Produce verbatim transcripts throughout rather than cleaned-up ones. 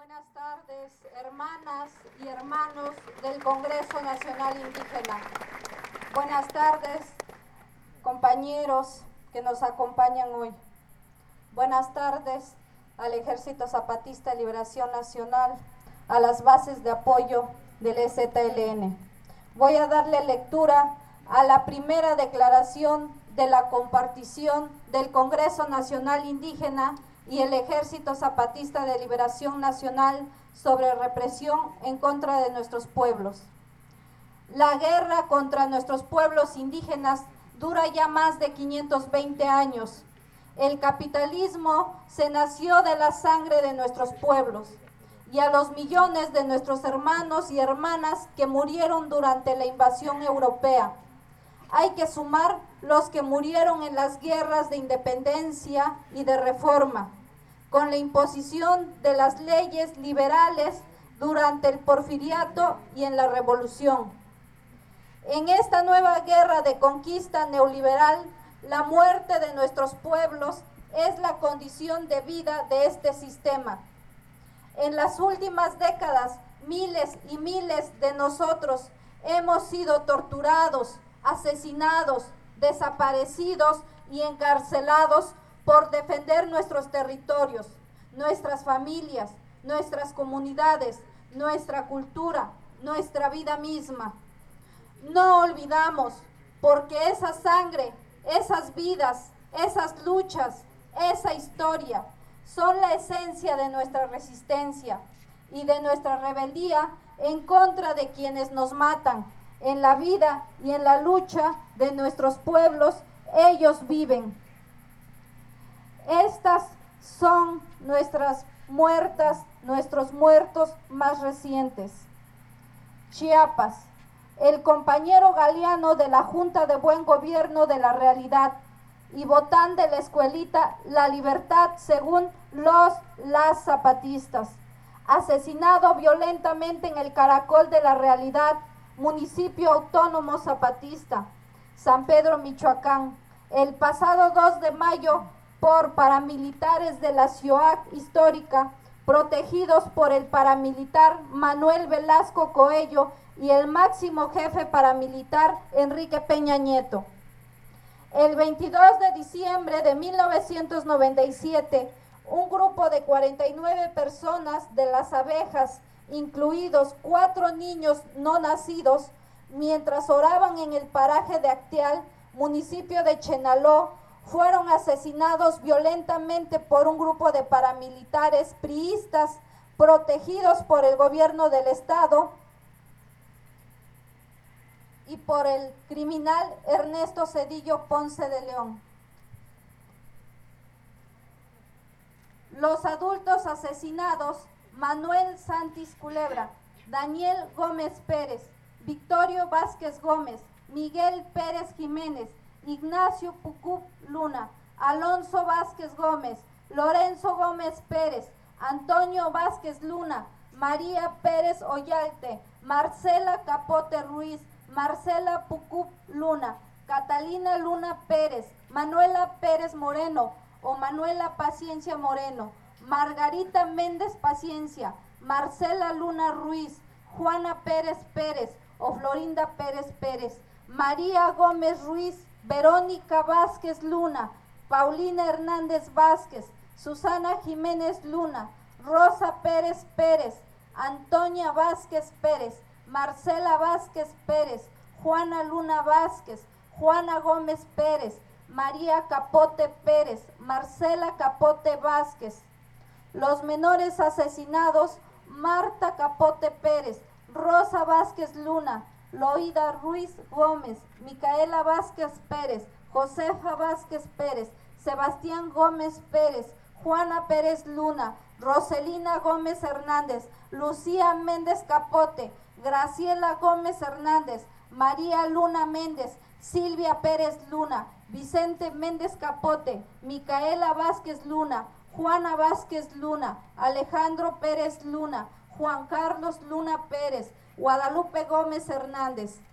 Buenas tardes, hermanas y hermanos del Congreso Nacional Indígena. Buenas tardes, compañeros que nos acompañan hoy. Buenas tardes al Ejército Zapatista de Liberación Nacional, a las bases de apoyo del E Z L N. Voy a darle lectura a la primera declaración de la compartición del Congreso Nacional Indígena y el Ejército Zapatista de Liberación Nacional sobre represión en contra de nuestros pueblos. La guerra contra nuestros pueblos indígenas dura ya más de quinientos veinte años. El capitalismo se nació de la sangre de nuestros pueblos y a los millones de nuestros hermanos y hermanas que murieron durante la invasión europea. Hay que sumar los que murieron en las guerras de independencia y de reforma, con la imposición de las leyes liberales durante el porfiriato y en la revolución. En esta nueva guerra de conquista neoliberal, la muerte de nuestros pueblos es la condición de vida de este sistema. En las últimas décadas, miles y miles de nosotros hemos sido torturados, asesinados, desaparecidos y encarcelados por defender nuestros territorios, nuestras familias, nuestras comunidades, nuestra cultura, nuestra vida misma. No olvidamos, porque esa sangre, esas vidas, esas luchas, esa historia son la esencia de nuestra resistencia y de nuestra rebeldía en contra de quienes nos matan. En la vida y en la lucha de nuestros pueblos, ellos viven. Estas son nuestras muertas, nuestros muertos más recientes. Chiapas, el compañero Galeano de la Junta de Buen Gobierno de la Realidad y Botán de la escuelita La Libertad, según los las zapatistas, asesinado violentamente en el Caracol de la Realidad, municipio autónomo zapatista, San Pedro, Michoacán, el pasado dos de mayo por paramilitares de la ciudad histórica, protegidos por el paramilitar Manuel Velasco Coello y el máximo jefe paramilitar Enrique Peña Nieto. El veintidós de diciembre de mil novecientos noventa y siete, un grupo de cuarenta y nueve personas de las abejas, incluidos cuatro niños no nacidos, mientras oraban en el paraje de Acteal, municipio de Chenaló, fueron asesinados violentamente por un grupo de paramilitares priistas protegidos por el gobierno del estado y por el criminal Ernesto Zedillo Ponce de León. Los adultos asesinados: Manuel Santis Culebra, Daniel Gómez Pérez, Victorio Vázquez Gómez, Miguel Pérez Jiménez, Ignacio Pucup Luna, Alonso Vázquez Gómez, Lorenzo Gómez Pérez, Antonio Vázquez Luna, María Pérez Oyalte, Marcela Capote Ruiz, Marcela Pucup Luna, Catalina Luna Pérez, Manuela Pérez Moreno o Manuela Paciencia Moreno, Margarita Méndez Paciencia, Marcela Luna Ruiz, Juana Pérez Pérez o Florinda Pérez Pérez, María Gómez Ruiz, Verónica Vázquez Luna, Paulina Hernández Vázquez, Susana Jiménez Luna, Rosa Pérez Pérez, Antonia Vázquez Pérez, Marcela Vázquez Pérez, Juana Luna Vázquez, Juana Gómez Pérez, María Capote Pérez, Marcela Capote Vázquez. Los menores asesinados: Marta Capote Pérez, Rosa Vázquez Luna, Loida Ruiz Gómez, Micaela Vázquez Pérez, Josefa Vázquez Pérez, Sebastián Gómez Pérez, Juana Pérez Luna, Roselina Gómez Hernández, Lucía Méndez Capote, Graciela Gómez Hernández, María Luna Méndez, Silvia Pérez Luna, Vicente Méndez Capote, Micaela Vázquez Luna, Juana Vázquez Luna, Alejandro Pérez Luna, Juan Carlos Luna Pérez, Guadalupe Gómez Hernández,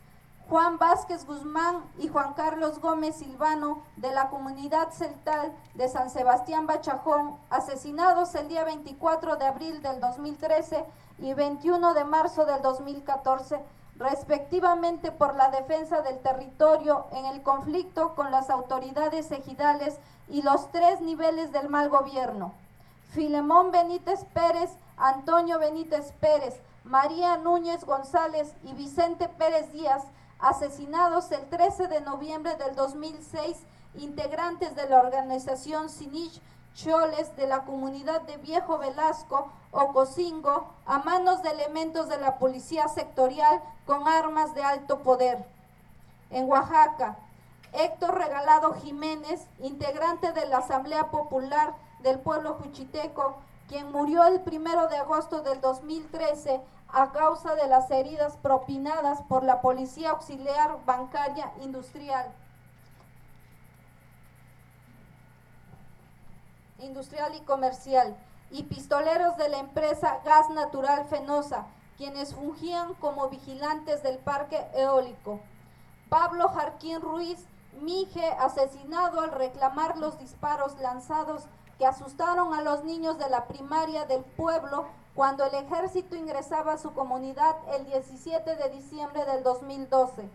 Juan Vázquez Guzmán y Juan Carlos Gómez Silvano, de la comunidad celtal de San Sebastián Bachajón, asesinados el día veinticuatro de abril del dos mil trece y veintiuno de marzo del dos mil catorce, respectivamente por la defensa del territorio en el conflicto con las autoridades ejidales y los tres niveles del mal gobierno. Filemón Benítez Pérez, Antonio Benítez Pérez, María Núñez González y Vicente Pérez Díaz, asesinados el trece de noviembre del dos mil seis, integrantes de la organización Sinich Choles de la comunidad de Viejo Velasco, Ocosingo, a manos de elementos de la policía sectorial con armas de alto poder. En Oaxaca, Héctor Regalado Jiménez, integrante de la Asamblea Popular del Pueblo Juchiteco, quien murió el primero de agosto del dos mil trece a causa de las heridas propinadas por la Policía Auxiliar Bancaria Industrial. Industrial y Comercial, y pistoleros de la empresa Gas Natural Fenosa, quienes fungían como vigilantes del parque eólico. Pablo Jarquín Ruiz Mije, asesinado al reclamar los disparos lanzados que asustaron a los niños de la primaria del pueblo cuando el ejército ingresaba a su comunidad el diecisiete de diciembre del dos mil doce.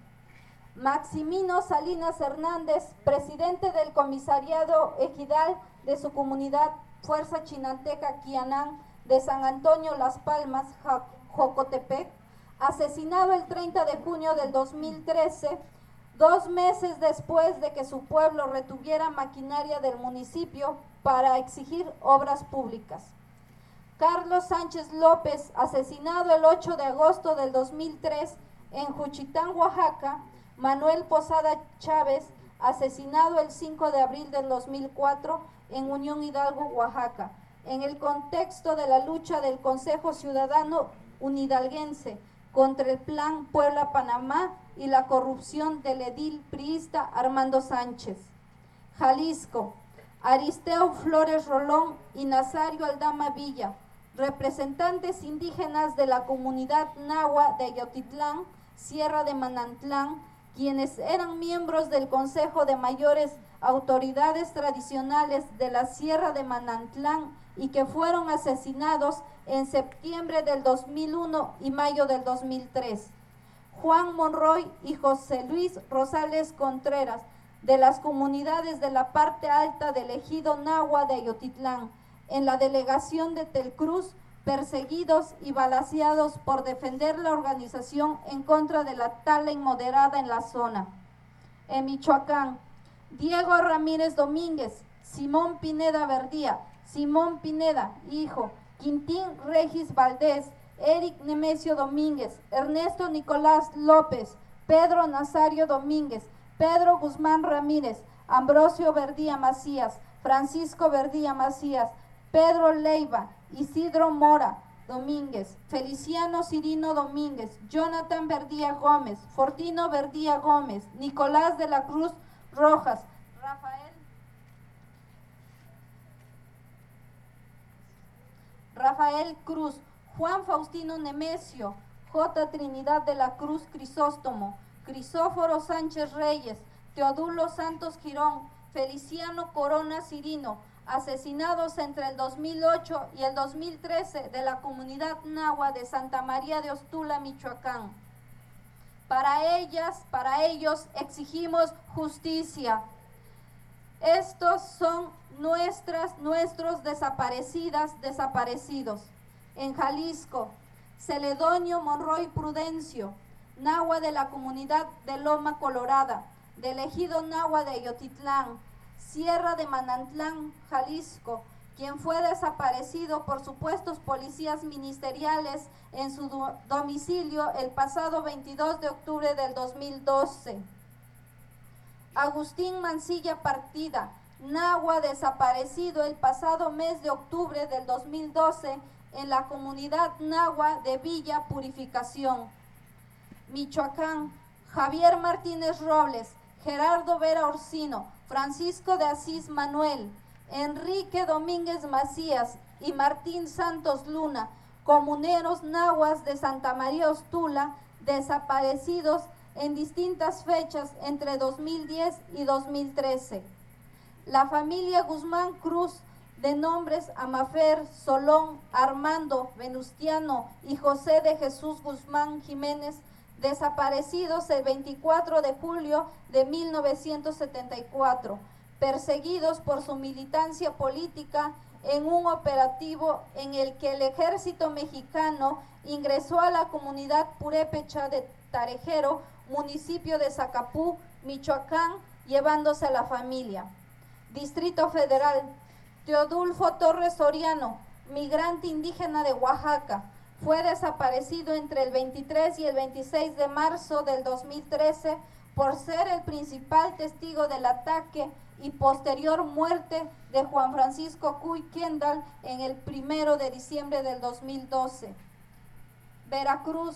Maximino Salinas Hernández, presidente del comisariado ejidal de su comunidad Fuerza Chinanteca Quianán de San Antonio Las Palmas, Jocotepec, asesinado el treinta de junio del dos mil trece, dos meses después de que su pueblo retuviera maquinaria del municipio para exigir obras públicas. Carlos Sánchez López, asesinado el ocho de agosto del dos mil tres en Juchitán, Oaxaca. Manuel Posada Chávez, asesinado el cinco de abril del dos mil cuatro en Unión Hidalgo, Oaxaca, en el contexto de la lucha del Consejo Ciudadano Unidalguense contra el Plan Puebla-Panamá y la corrupción del edil priista Armando Sánchez. Jalisco, Aristeo Flores Rolón y Nazario Aldama Villa, representantes indígenas de la comunidad nahua de Ayotitlán, Sierra de Manantlán, quienes eran miembros del Consejo de Mayores Autoridades Tradicionales de la Sierra de Manantlán y que fueron asesinados en septiembre del dos mil uno y mayo del dos mil tres. Juan Monroy y José Luis Rosales Contreras, de las comunidades de la parte alta del ejido nahua de Ayotitlán, en la delegación de Telcruz, perseguidos y balaceados por defender la organización en contra de la tala inmoderada en la zona. En Michoacán, Diego Ramírez Domínguez, Simón Pineda Verdía, Simón Pineda, hijo, Quintín Regis Valdés, Eric Nemesio Domínguez, Ernesto Nicolás López, Pedro Nazario Domínguez, Pedro Guzmán Ramírez, Ambrosio Verdía Macías, Francisco Verdía Macías, Pedro Leiva, Isidro Mora Domínguez, Feliciano Cirino Domínguez, Jonathan Verdía Gómez, Fortino Verdía Gómez, Nicolás de la Cruz Rojas, Rafael, Rafael Cruz, Juan Faustino Nemesio, J. Trinidad de la Cruz Crisóstomo, Crisóforo Sánchez Reyes, Teodulo Santos Girón, Feliciano Corona Cirino, asesinados entre el dos mil ocho y el dos mil trece de la comunidad nahua de Santa María de Ostula, Michoacán. Para ellas, para ellos exigimos justicia. Estos son nuestras, nuestros desaparecidas, desaparecidos. En Jalisco, Celedonio Monroy Prudencio, nahua de la comunidad de Loma Colorada, del ejido nahua de Ayotitlán, Sierra de Manantlán, Jalisco, quien fue desaparecido por supuestos policías ministeriales en su do domicilio el pasado veintidós de octubre del dos mil doce. Agustín Mancilla Partida, nahua, desaparecido el pasado mes de octubre del dos mil doce en la comunidad nahua de Villa Purificación. Michoacán, Javier Martínez Robles, Gerardo Vera Orsino, Francisco de Asís Manuel, Enrique Domínguez Macías y Martín Santos Luna, comuneros nahuas de Santa María Ostula, desaparecidos en distintas fechas entre dos mil diez y dos mil trece. La familia Guzmán Cruz, de nombres Amafer, Solón, Armando, Venustiano y José de Jesús Guzmán Jiménez, desaparecidos el veinticuatro de julio de mil novecientos setenta y cuatro, perseguidos por su militancia política en un operativo en el que el ejército mexicano ingresó a la comunidad purépecha de Tarejero, municipio de Zacapú, Michoacán, llevándose a la familia. Distrito Federal, Teodulfo Torres Soriano, migrante indígena de Oaxaca, fue desaparecido entre el veintitrés y el veintiséis de marzo del dos mil trece por ser el principal testigo del ataque y posterior muerte de Juan Francisco Cuy Kendall en el primero de diciembre del dos mil doce. Veracruz,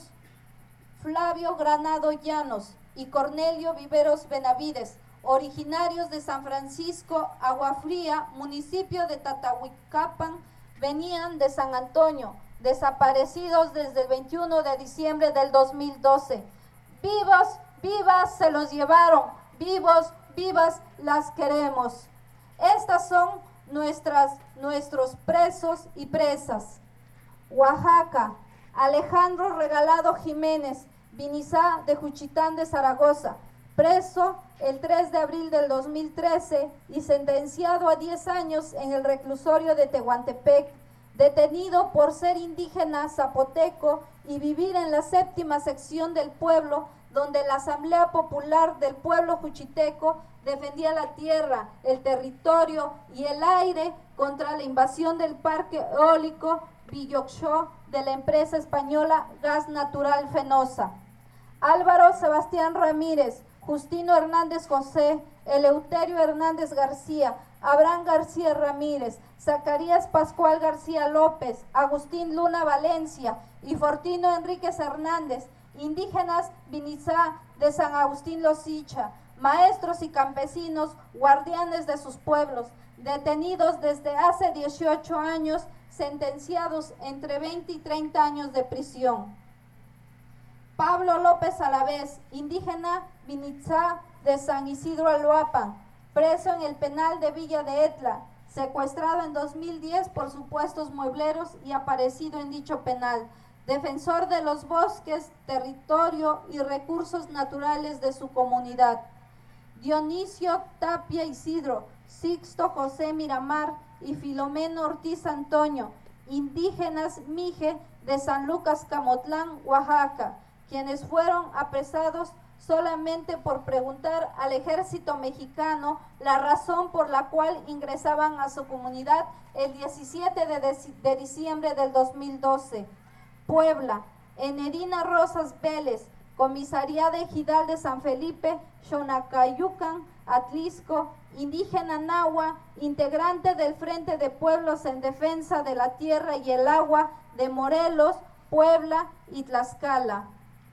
Flavio Granado Llanos y Cornelio Viveros Benavides, originarios de San Francisco, Agua Fría, municipio de Tatahuicapan, venían de San Antonio, desaparecidos desde el veintiuno de diciembre del dos mil doce. Vivos, vivas se los llevaron, vivos, vivas las queremos. Estas son nuestras, nuestros presos y presas. Oaxaca, Alejandro Regalado Jiménez, Vinizá de Juchitán de Zaragoza, preso el tres de abril del dos mil trece y sentenciado a diez años en el reclusorio de Tehuantepec, detenido por ser indígena zapoteco y vivir en la séptima sección del pueblo, donde la Asamblea Popular del Pueblo Juchiteco defendía la tierra, el territorio y el aire contra la invasión del parque eólico Villoxó de la empresa española Gas Natural Fenosa. Álvaro Sebastián Ramírez, Justino Hernández José, Eleuterio Hernández García, Abraham García Ramírez, Zacarías Pascual García López, Agustín Luna Valencia y Fortino Enríquez Hernández, indígenas Vinizá de San Agustín Losicha, maestros y campesinos, guardianes de sus pueblos, detenidos desde hace dieciocho años, sentenciados entre veinte y treinta años de prisión. Pablo López Alavés, indígena Vinizá de San Isidro Aloapan, preso en el penal de Villa de Etla, secuestrado en dos mil diez por supuestos muebleros y aparecido en dicho penal, defensor de los bosques, territorio y recursos naturales de su comunidad. Dionisio Tapia Isidro, Sixto José Miramar y Filomeno Ortiz Antonio, indígenas Mije de San Lucas Camotlán, Oaxaca, quienes fueron apresados solamente por preguntar al ejército mexicano la razón por la cual ingresaban a su comunidad el diecisiete de diciembre del dos mil doce. Puebla, Enedina Rosas Vélez, comisaría de Ejidal de San Felipe, Xonacayucan, Atlisco, indígena Nahua, integrante del Frente de Pueblos en Defensa de la Tierra y el Agua de Morelos, Puebla y Tlaxcala.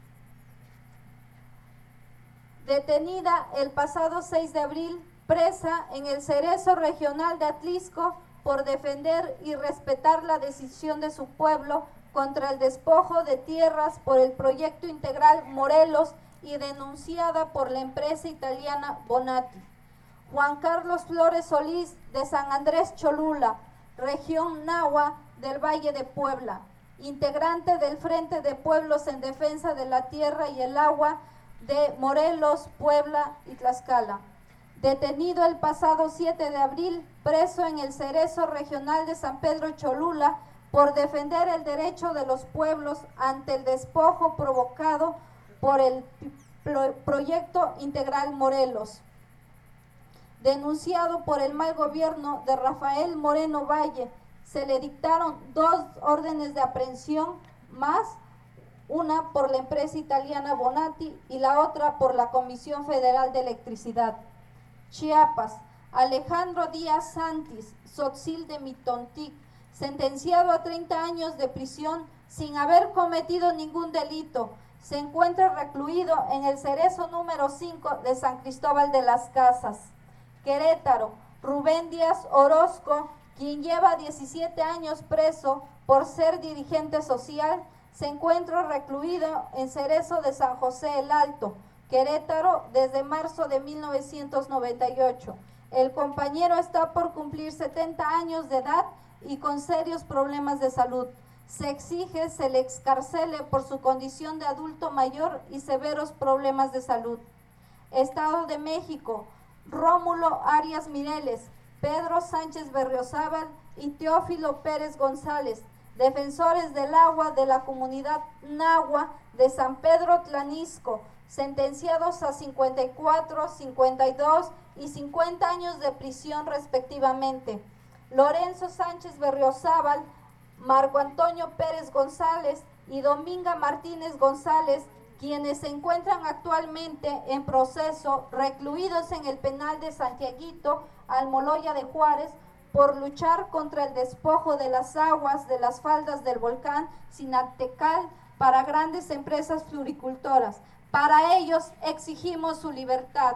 Detenida el pasado seis de abril, presa en el Cerezo Regional de Atlisco por defender y respetar la decisión de su pueblo contra el despojo de tierras por el proyecto integral Morelos y denunciada por la empresa italiana Bonatti. Juan Carlos Flores Solís de San Andrés Cholula, región Nahua del Valle de Puebla, integrante del Frente de Pueblos en Defensa de la Tierra y el Agua de Morelos, Puebla y Tlaxcala. Detenido el pasado siete de abril, preso en el Cerezo Regional de San Pedro Cholula por defender el derecho de los pueblos ante el despojo provocado por el proyecto integral Morelos. Denunciado por el mal gobierno de Rafael Moreno Valle, se le dictaron dos órdenes de aprehensión más, una por la empresa italiana Bonatti y la otra por la Comisión Federal de Electricidad. Chiapas, Alejandro Díaz Santis, Tzotzil de Mitontic, sentenciado a treinta años de prisión sin haber cometido ningún delito, se encuentra recluido en el Cerezo número cinco de San Cristóbal de las Casas. Querétaro, Rubén Díaz Orozco, quien lleva diecisiete años preso por ser dirigente social, se encuentra recluido en Cerezo de San José el Alto, Querétaro, desde marzo de mil novecientos noventa y ocho. El compañero está por cumplir setenta años de edad y con serios problemas de salud. Se exige se le excarcele por su condición de adulto mayor y severos problemas de salud. Estado de México, Rómulo Arias Mireles, Pedro Sánchez Berriozábal y Teófilo Pérez González, defensores del agua de la comunidad nahua de San Pedro Tlanisco, sentenciados a cincuenta y cuatro, cincuenta y dos y cincuenta años de prisión respectivamente. Lorenzo Sánchez Berriozábal, Marco Antonio Pérez González y Dominga Martínez González, quienes se encuentran actualmente en proceso recluidos en el penal de Santiaguito, Almoloya de Juárez, por luchar contra el despojo de las aguas de las faldas del volcán Sinactecal para grandes empresas floricultoras. Para ellos exigimos su libertad.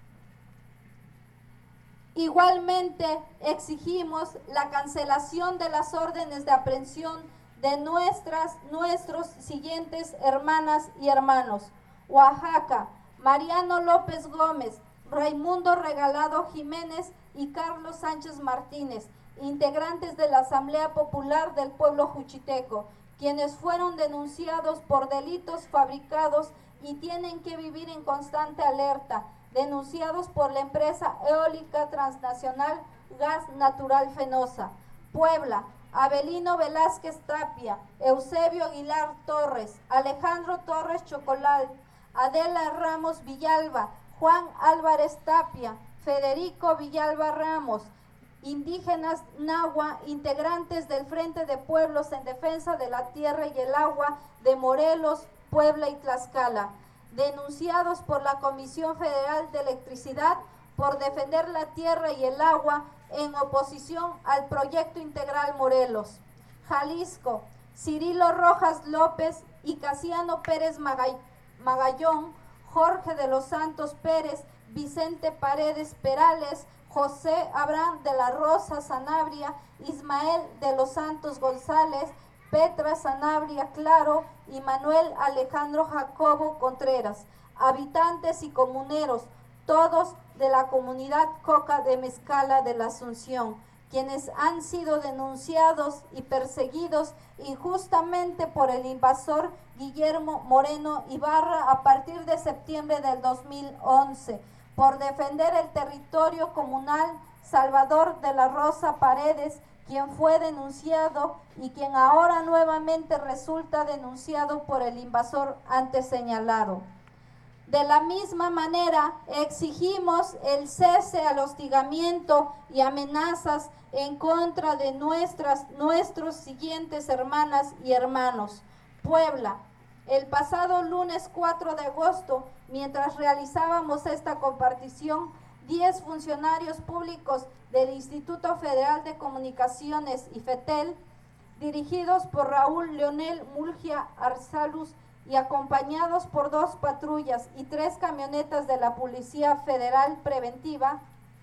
Igualmente exigimos la cancelación de las órdenes de aprehensión de nuestras, nuestros siguientes hermanas y hermanos. Oaxaca, Mariano López Gómez, Raimundo Regalado Jiménez y Carlos Sánchez Martínez, integrantes de la Asamblea Popular del Pueblo Juchiteco, quienes fueron denunciados por delitos fabricados y tienen que vivir en constante alerta, denunciados por la empresa eólica transnacional Gas Natural Fenosa. Puebla, Abelino Velázquez Tapia, Eusebio Aguilar Torres, Alejandro Torres Chocolal, Adela Ramos Villalba, Juan Álvarez Tapia, Federico Villalba Ramos, indígenas nahua, integrantes del Frente de Pueblos en Defensa de la Tierra y el Agua de Morelos, Puebla y Tlaxcala, denunciados por la Comisión Federal de Electricidad por defender la tierra y el agua en oposición al Proyecto Integral Morelos. Jalisco, Cirilo Rojas López y Casiano Pérez Magall- Magallón, Jorge de los Santos Pérez, Vicente Paredes Perales, José Abraham de la Rosa Sanabria, Ismael de los Santos González, Petra Sanabria Claro y Manuel Alejandro Jacobo Contreras, habitantes y comuneros, todos de la comunidad Coca de Mezcala de la Asunción, quienes han sido denunciados y perseguidos injustamente por el invasor Guillermo Moreno Ibarra a partir de septiembre del dos mil once, por defender el territorio comunal. Salvador de la Rosa Paredes, quien fue denunciado y quien ahora nuevamente resulta denunciado por el invasor antes señalado. De la misma manera, exigimos el cese al hostigamiento y amenazas en contra de nuestras, nuestros siguientes hermanas y hermanos. Puebla, el pasado lunes cuatro de agosto, mientras realizábamos esta compartición, diez funcionarios públicos del Instituto Federal de Comunicaciones y FETEL, dirigidos por Raúl Leonel Murgia Arzaluz y acompañados por dos patrullas y tres camionetas de la Policía Federal Preventiva,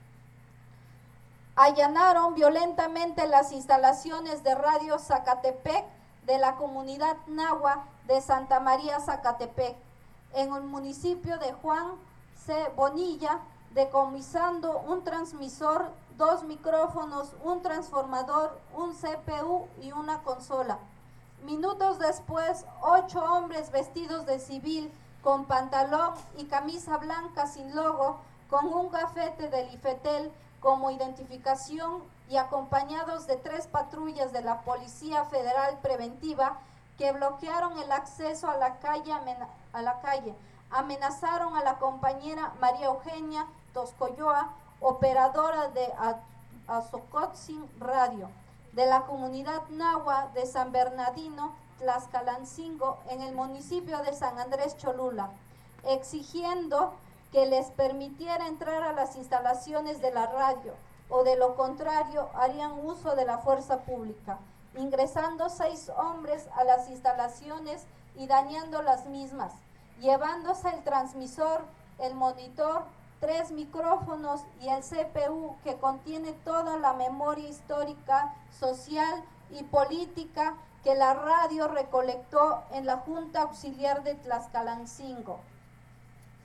allanaron violentamente las instalaciones de Radio Zacatepec de la comunidad nahua de Santa María Zacatepec, en el municipio de Juan C. Bonilla, decomisando un transmisor, dos micrófonos, un transformador, un C P U y una consola. Minutos después, ocho hombres vestidos de civil, con pantalón y camisa blanca sin logo, con un gafete del IFETEL como identificación y acompañados de tres patrullas de la Policía Federal Preventiva que bloquearon el acceso a la calle, a la calle. Amenazaron a la compañera María Eugenia Toscoyoa, operadora de Azocotzin Radio, de la comunidad nahua de San Bernardino, Tlaxcalancingo, en el municipio de San Andrés Cholula, exigiendo que les permitiera entrar a las instalaciones de la radio, o de lo contrario harían uso de la fuerza pública, ingresando seis hombres a las instalaciones y dañando las mismas, llevándose el transmisor, el monitor, tres micrófonos y el C P U que contiene toda la memoria histórica, social y política que la radio recolectó en la Junta Auxiliar de Tlaxcalancingo.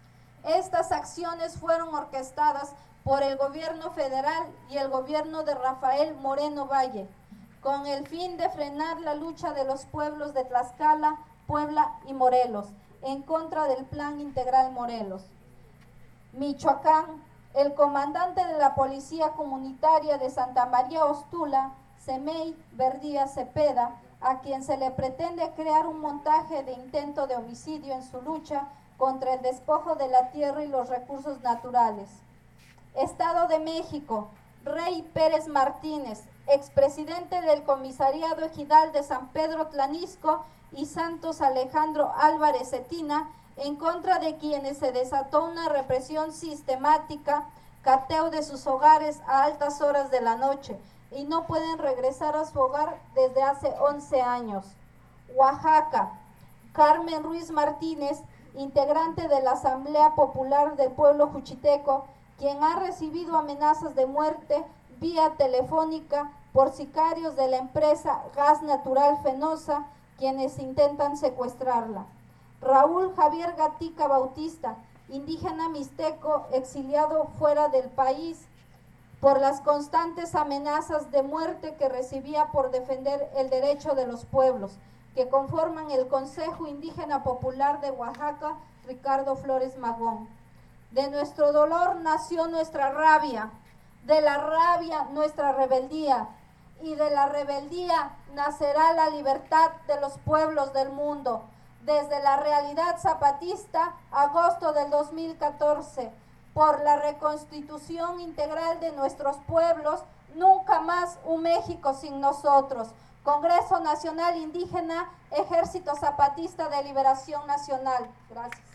Estas acciones fueron orquestadas por el gobierno federal y el gobierno de Rafael Moreno Valle, con el fin de frenar la lucha de los pueblos de Tlaxcala, Puebla y Morelos, en contra del Plan Integral Morelos. Michoacán, el comandante de la Policía Comunitaria de Santa María Ostula, Semey Verdía Cepeda, a quien se le pretende crear un montaje de intento de homicidio en su lucha contra el despojo de la tierra y los recursos naturales. Estado de México, Rey Pérez Martínez, expresidente del Comisariado Ejidal de San Pedro Tlanisco, y Santos Alejandro Álvarez Cetina, en contra de quienes se desató una represión sistemática, cateo de sus hogares a altas horas de la noche, y no pueden regresar a su hogar desde hace once años. Oaxaca, Carmen Ruiz Martínez, integrante de la Asamblea Popular del Pueblo Juchiteco, quien ha recibido amenazas de muerte vía telefónica por sicarios de la empresa Gas Natural Fenosa, quienes intentan secuestrarla. Raúl Javier Gatica Bautista, indígena mixteco exiliado fuera del país por las constantes amenazas de muerte que recibía por defender el derecho de los pueblos que conforman el Consejo Indígena Popular de Oaxaca, Ricardo Flores Magón. De nuestro dolor nació nuestra rabia, de la rabia nuestra rebeldía, y de la rebeldía nacerá la libertad de los pueblos del mundo. Desde la realidad zapatista, agosto del dos mil catorce, por la reconstitución integral de nuestros pueblos, nunca más un México sin nosotros. Congreso Nacional Indígena, Ejército Zapatista de Liberación Nacional. Gracias.